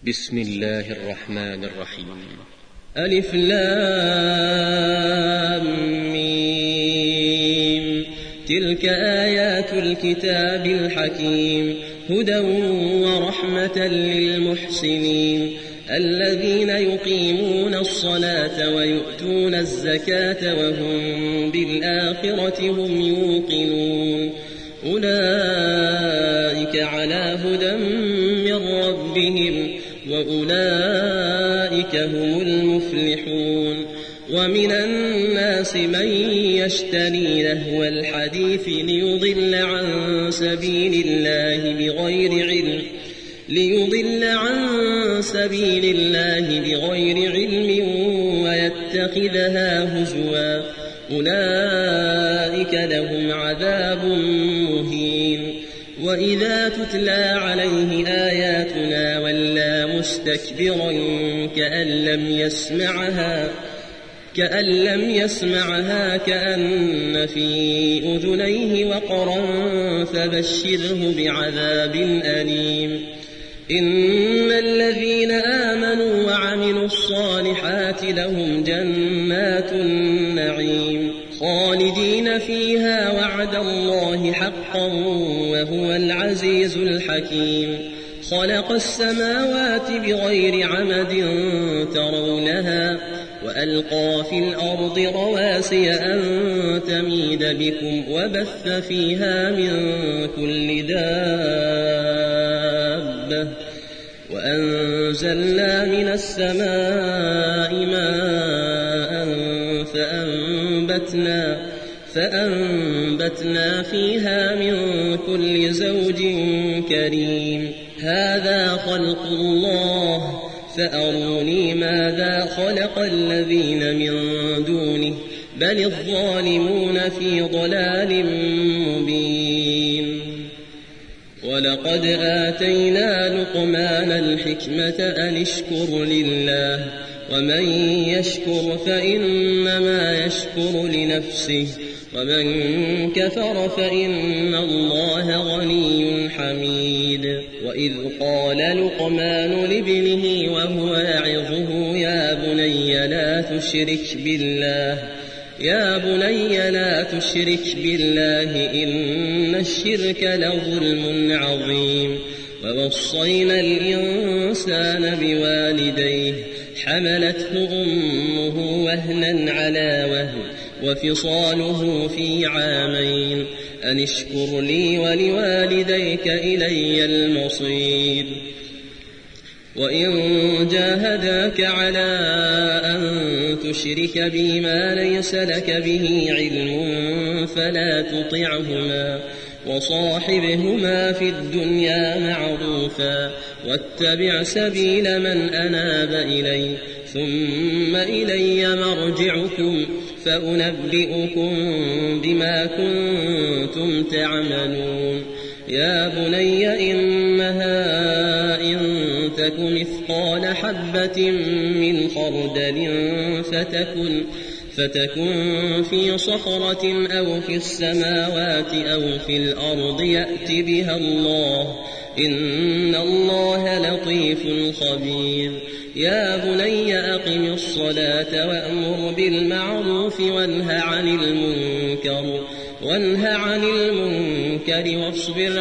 بسم الله الرحمن الرحيم. ألف لام ميم. تلك آيات الكتاب الحكيم، هدى ورحمة للمحسنين الذين يقيمون الصلاة ويؤتون الزكاة وهم بالآخرة هم يوقنون. أولئك على هدى من ربهم وأولئك هم المفلحون. ومن الناس من يشتري لهو الحديث ليضل عن سبيل الله بغير علم ويتخذها هزوا، أولئك لهم عذاب مهين. وإذا تتلى عليه آياتنا ولى مستكبرا كأن لم يسمعها كأن في أذنيه وقرا فبشره بعذاب أليم. إن الذين آمنوا وعملوا الصالحات لهم جنات النعيم خالدين فيها وعد الله حقا وهو العزيز الحكيم. خلق السماوات بغير عمد ترونها وألقى في الأرض رواسي أن تميد بكم وبث فيها من كل دابة وأنزلنا من السماء ماء فأنبتنا فيها من كل زوج كريم. هذا خلق الله فأروني ماذا خلق الذين من دونه بل الظالمون في ضلال مبين. ولقد آتينا لقمان الحكمة أن اشكر لله ومن يشكر فإنما يشكر لنفسه ومن كفر فإن الله غني حميد. وإذ قال لقمان لابنه وهو يعظه يا بني لا تشرك بالله إن الشرك لظلم عظيم. ووصينا الإنسان بوالديه حملته أمه وهنا على وهن وفصاله في عامين أن اشكر لي ولوالديك إلي المصير. وإن جاهداك على أن تشرك بي ما ليس لك به علم فلا تطعهما وصاحبهما في الدنيا معروفا واتبع سبيل من أناب إلي ثم إلي مرجعكم فأنبئكم بما كنتم تعملون. يا بني إنها إن تك مثقال حبة من خردل فتكن في صخرة أو في السماوات أو في الأرض يأت بها الله إن الله لطيف خبير. يا بني أقم الصلاة وأمر بالمعروف وانه عن المنكر واصبر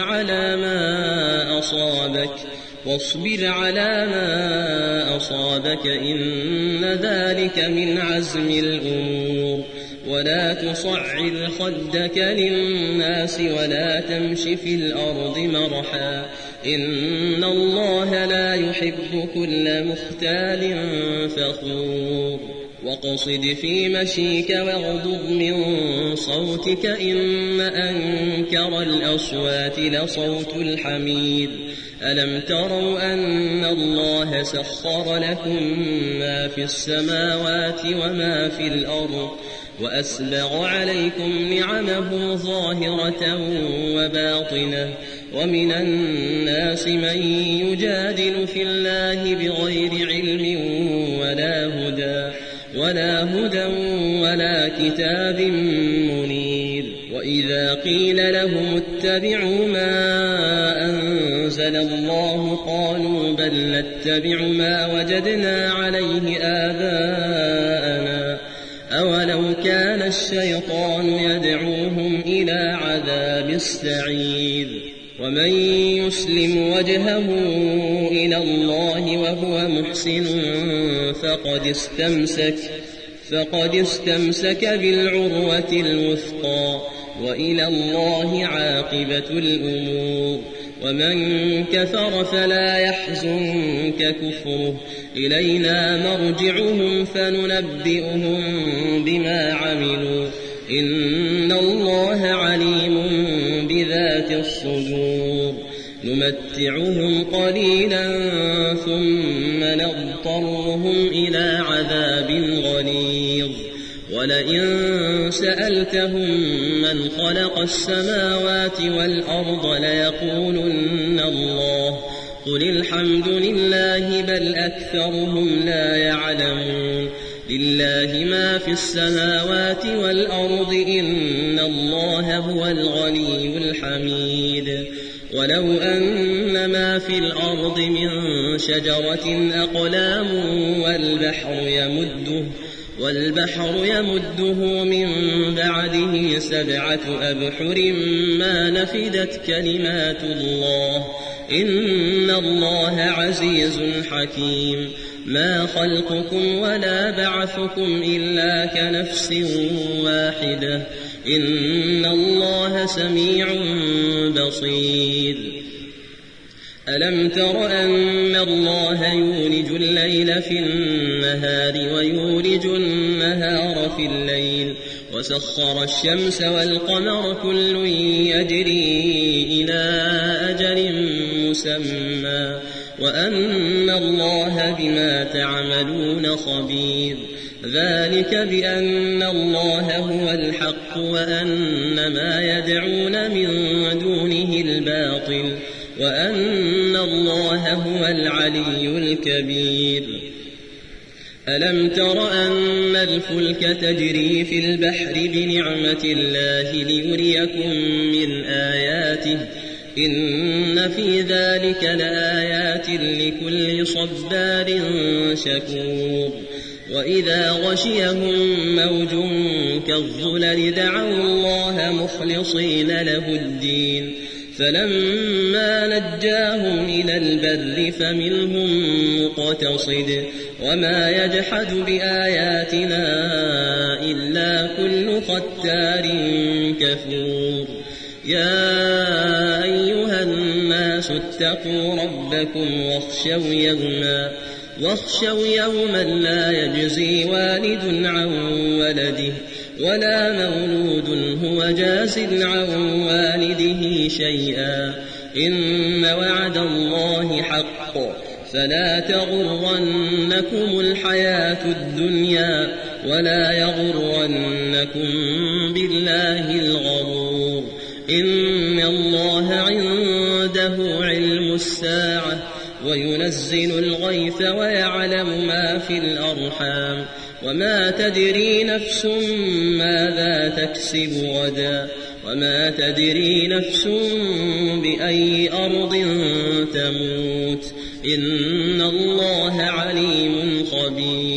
على ما أصابك إن ذلك من عزم الأمور. ولا تصعر خدك للناس ولا تمش في الأرض مرحا إن الله لا يحب كل مختال فخور. وقصد في مشيك واغضض من صوتك إن أنكر الأصوات لصوت الحمير. ألم تروا أن الله سخر لكم ما في السماوات وما في الأرض وأسبغ عليكم نعمه ظاهرة وباطنة ومن الناس من يجادل في الله بغير علم ولا هدى ولا كتاب منير. وإن وإذا قيل لهم اتبعوا ما أنزل الله قالوا بل نتبع ما وجدنا عليه آباءنا أولو كان الشيطان يدعوهم إلى عذاب السعير ومن يسلم وجهه إلى الله وهو محسن فقد استمسك بالعروة الوثقى وإلى الله عاقبة الأمور ومن كفر فلا يحزنك كفره إلينا مرجعهم فننبئهم بما عملوا إن الله عليم بذات الصدور نمتعهم قليلا ثم نضطرهم إلى عذاب غليظ ولئن سألتهم من خلق السماوات والأرض ليقولن الله قل الحمد لله بل أكثرهم لا يعلمون لله ما في السماوات والأرض إن الله هو الغني الحميد ولو أن ما في الأرض من شجرة أقلام والبحر يمده من بعده 7 أبحر ما نفدت كلمات الله إن الله عزيز حكيم ما خلقكم ولا بعثكم إلا كنفس واحدة إن الله سميع بصير ألم تر أن الله يولج الليل في النهار ويولج النهار في الليل وسخر الشمس والقمر كل يجري إلى أجل مسمى وأن الله بما تعملون خبير ذلك بأن الله هو الحق وأن ما يدعون من دونه الباطل وأن الله هو العلي الكبير ألم تر أن الفلك تجري في البحر بنعمة الله ليريكم من آياته إن في ذلك لآيات لكل صبار شكور وإذا غشيهم موج كالظلل دعوا الله مخلصين له الدين فلما نجاهم إلى البر فمنهم مقتصد وما يجحد بآياتنا إلا كل ختار كفور يا أيها الناس اتقوا ربكم واخشوا يوما لا يجزي والد عن ولده ولا مولود هو جاز عن والده شيئا إن وعد الله حق فلا تغرنكم الحياة الدنيا ولا يغرنكم بالله الغرور إن الله عنده علم الساعة وينزل الغيث ويعلم ما في الأرحام وما تدري نفس ماذا تكسب غدا وما تدري نفس بأي أرض تموت إن الله عليم خبير